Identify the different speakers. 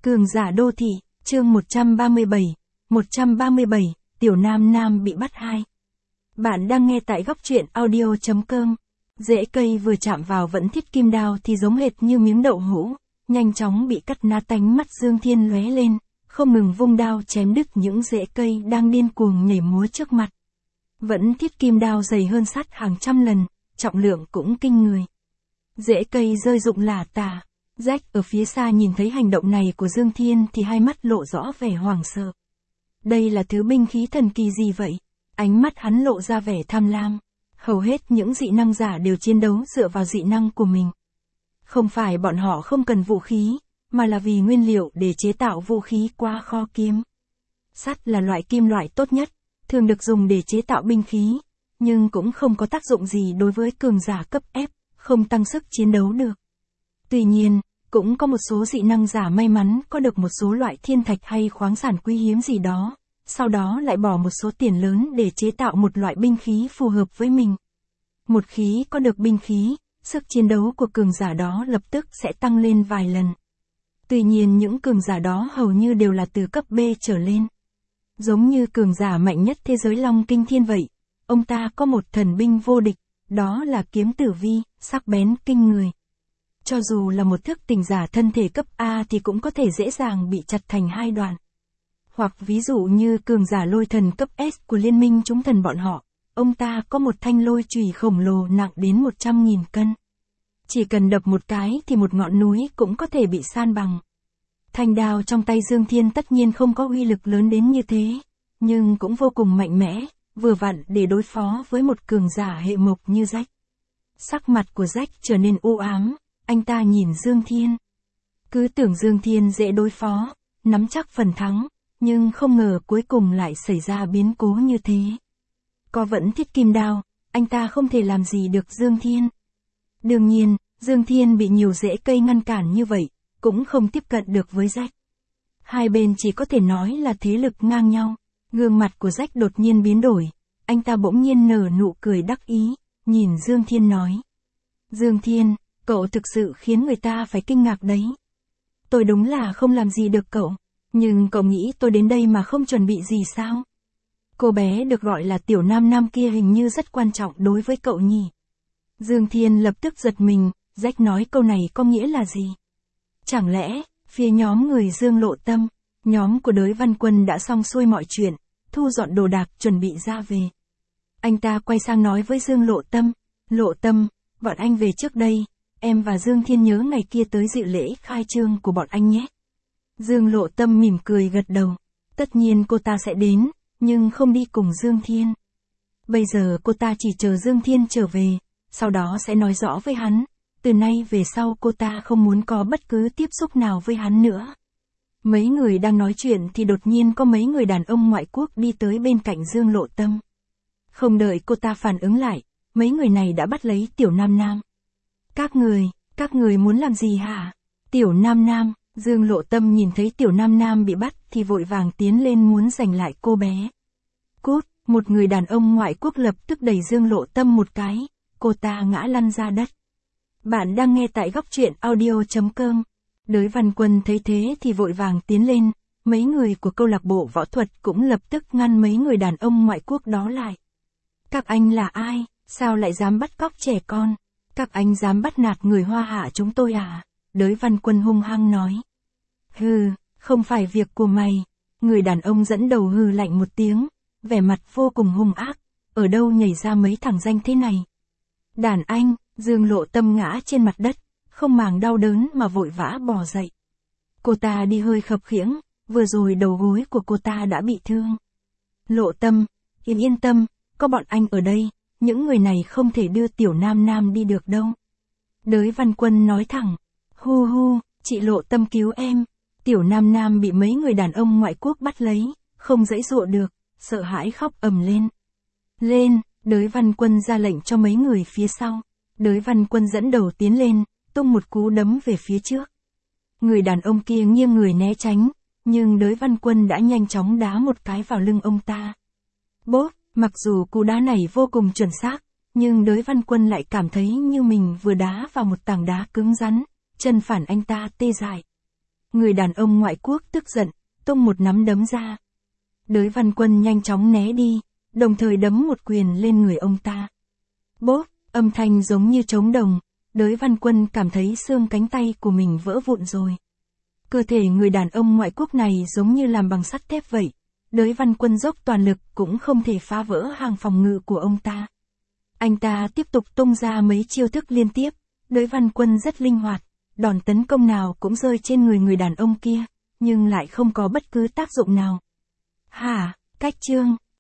Speaker 1: Cường giả đô thị, chương 137, 137, Tiểu Nam Nam bị bắt 2. Bạn đang nghe tại góc truyện audio.com. Rễ cây vừa chạm vào vẫn thiết kim đao thì giống hệt như miếng đậu hũ, nhanh chóng bị cắt nát. Tánh mắt Dương Thiên lóe lên, không ngừng vung đao chém đứt những rễ cây đang điên cuồng nhảy múa trước mặt. Vẫn thiết kim đao dày hơn sắt hàng trăm lần, trọng lượng cũng kinh người. Rễ cây rơi rụng lả tả. Jack ở phía xa nhìn thấy hành động này của Dương Thiên thì hai mắt lộ rõ vẻ hoảng sợ. Đây là thứ binh khí thần kỳ gì vậy? Ánh mắt hắn lộ ra vẻ tham lam. Hầu hết những dị năng giả đều chiến đấu dựa vào dị năng của mình. Không phải bọn họ không cần vũ khí, mà là vì nguyên liệu để chế tạo vũ khí quá khó kiếm. Sắt là loại kim loại tốt nhất, thường được dùng để chế tạo binh khí, nhưng cũng không có tác dụng gì đối với cường giả cấp F, không tăng sức chiến đấu được. Tuy nhiên, cũng có một số dị năng giả may mắn có được một số loại thiên thạch hay khoáng sản quý hiếm gì đó, sau đó lại bỏ một số tiền lớn để chế tạo một loại binh khí phù hợp với mình. Một khi có được binh khí, sức chiến đấu của cường giả đó lập tức sẽ tăng lên vài lần. Tuy nhiên những cường giả đó hầu như đều là từ cấp B trở lên. Giống như cường giả mạnh nhất thế giới Long Kinh Thiên vậy, ông ta có một thần binh vô địch, đó là kiếm tử vi, sắc bén kinh người. Cho dù là một thức tỉnh giả thân thể cấp A thì cũng có thể dễ dàng bị chặt thành hai đoạn. Hoặc ví dụ như cường giả lôi thần cấp S của liên minh chúng thần bọn họ, ông ta có một thanh lôi chùy khổng lồ nặng đến 100.000 cân. Chỉ cần đập một cái thì một ngọn núi cũng có thể bị san bằng. Thanh đao trong tay Dương Thiên tất nhiên không có uy lực lớn đến như thế, nhưng cũng vô cùng mạnh mẽ, vừa vặn để đối phó với một cường giả hệ mộc như Jack. Sắc mặt của Jack trở nên u ám, anh ta nhìn Dương Thiên. Cứ tưởng Dương Thiên dễ đối phó, nắm chắc phần thắng, nhưng không ngờ cuối cùng lại xảy ra biến cố như thế. Có vẫn thiết kim đao, anh ta không thể làm gì được Dương Thiên. Đương nhiên, Dương Thiên bị nhiều rễ cây ngăn cản như vậy, cũng không tiếp cận được với Jack. Hai bên chỉ có thể nói là thế lực ngang nhau. Gương mặt của Jack đột nhiên biến đổi, anh ta bỗng nhiên nở nụ cười đắc ý, nhìn Dương Thiên nói. Dương Thiên, cậu thực sự khiến người ta phải kinh ngạc đấy. Tôi đúng là không làm gì được cậu, nhưng cậu nghĩ tôi đến đây mà không chuẩn bị gì sao? Cô bé được gọi là Tiểu Nam Nam kia hình như rất quan trọng đối với cậu nhỉ? Dương Thiên lập tức giật mình, Jack nói câu này có nghĩa là gì? Chẳng lẽ, phía nhóm người Dương Lộ Tâm, nhóm của Đới Văn Quân đã xong xuôi mọi chuyện, thu dọn đồ đạc chuẩn bị ra về. Anh ta quay sang nói với Dương Lộ Tâm, bọn anh về trước đây, em và Dương Thiên nhớ ngày kia tới dự lễ khai trương của bọn anh nhé. Dương Lộ Tâm mỉm cười gật đầu, tất nhiên cô ta sẽ đến, nhưng không đi cùng Dương Thiên. Bây giờ cô ta chỉ chờ Dương Thiên trở về, sau đó sẽ nói rõ với hắn, từ nay về sau cô ta không muốn có bất cứ tiếp xúc nào với hắn nữa. Mấy người đang nói chuyện thì đột nhiên có mấy người đàn ông ngoại quốc đi tới bên cạnh Dương Lộ Tâm. Không đợi cô ta phản ứng lại, mấy người này đã bắt lấy Tiểu Nam Nam. Các người muốn làm gì hả? Tiểu Nam Nam, Dương Lộ Tâm nhìn thấy Tiểu Nam Nam bị bắt thì vội vàng tiến lên muốn giành lại cô bé. Cút, một người đàn ông ngoại quốc lập tức đẩy Dương Lộ Tâm một cái, cô ta ngã lăn ra đất. Bạn đang nghe tại góc truyện audio.com. Đới Văn Quân thấy thế thì vội vàng tiến lên, mấy người của câu lạc bộ võ thuật cũng lập tức ngăn mấy người đàn ông ngoại quốc đó lại. Các anh là ai, sao lại dám bắt cóc trẻ con? Các anh dám bắt nạt người Hoa Hạ chúng tôi à? Đới Văn Quân hung hăng nói. Hừ, không phải việc của mày. Người đàn ông dẫn đầu hừ lạnh một tiếng, vẻ mặt vô cùng hung ác, ở đâu nhảy ra mấy thằng danh thế này? Đàn anh, Dương Lộ Tâm ngã trên mặt đất, không màng đau đớn mà vội vã bò dậy. Cô ta đi hơi khập khiễng, vừa rồi đầu gối của cô ta đã bị thương. Lộ Tâm, yên tâm, có bọn anh ở đây, những người này không thể đưa Tiểu Nam Nam đi được đâu. Đới Văn Quân nói thẳng, hu, chị Lộ Tâm cứu em. Tiểu Nam Nam bị mấy người đàn ông ngoại quốc bắt lấy, không giãy giụa được, sợ hãi khóc ầm lên. Lên, Đới Văn Quân ra lệnh cho mấy người phía sau. Đới Văn Quân dẫn đầu tiến lên, tung một cú đấm về phía trước. Người đàn ông kia nghiêng người né tránh, nhưng Đới Văn Quân đã nhanh chóng đá một cái vào lưng ông ta. Bốp, mặc dù cú đá này vô cùng chuẩn xác, nhưng Đới Văn Quân lại cảm thấy như mình vừa đá vào một tảng đá cứng rắn, chân phản anh ta tê dại. Người đàn ông ngoại quốc tức giận, tung một nắm đấm ra. Đới Văn Quân nhanh chóng né đi, đồng thời đấm một quyền lên người ông ta. Bốp, âm thanh giống như trống đồng, Đới Văn Quân cảm thấy xương cánh tay của mình vỡ vụn rồi. Cơ thể người đàn ông ngoại quốc này giống như làm bằng sắt thép vậy. Đới Văn Quân dốc toàn lực cũng không thể phá vỡ hàng phòng ngự của ông ta. Anh ta tiếp tục tung ra mấy chiêu thức liên tiếp, Đới Văn Quân rất linh hoạt, đòn tấn công nào cũng rơi trên người đàn ông kia, nhưng lại không có bất cứ tác dụng nào. Hả, cách chương.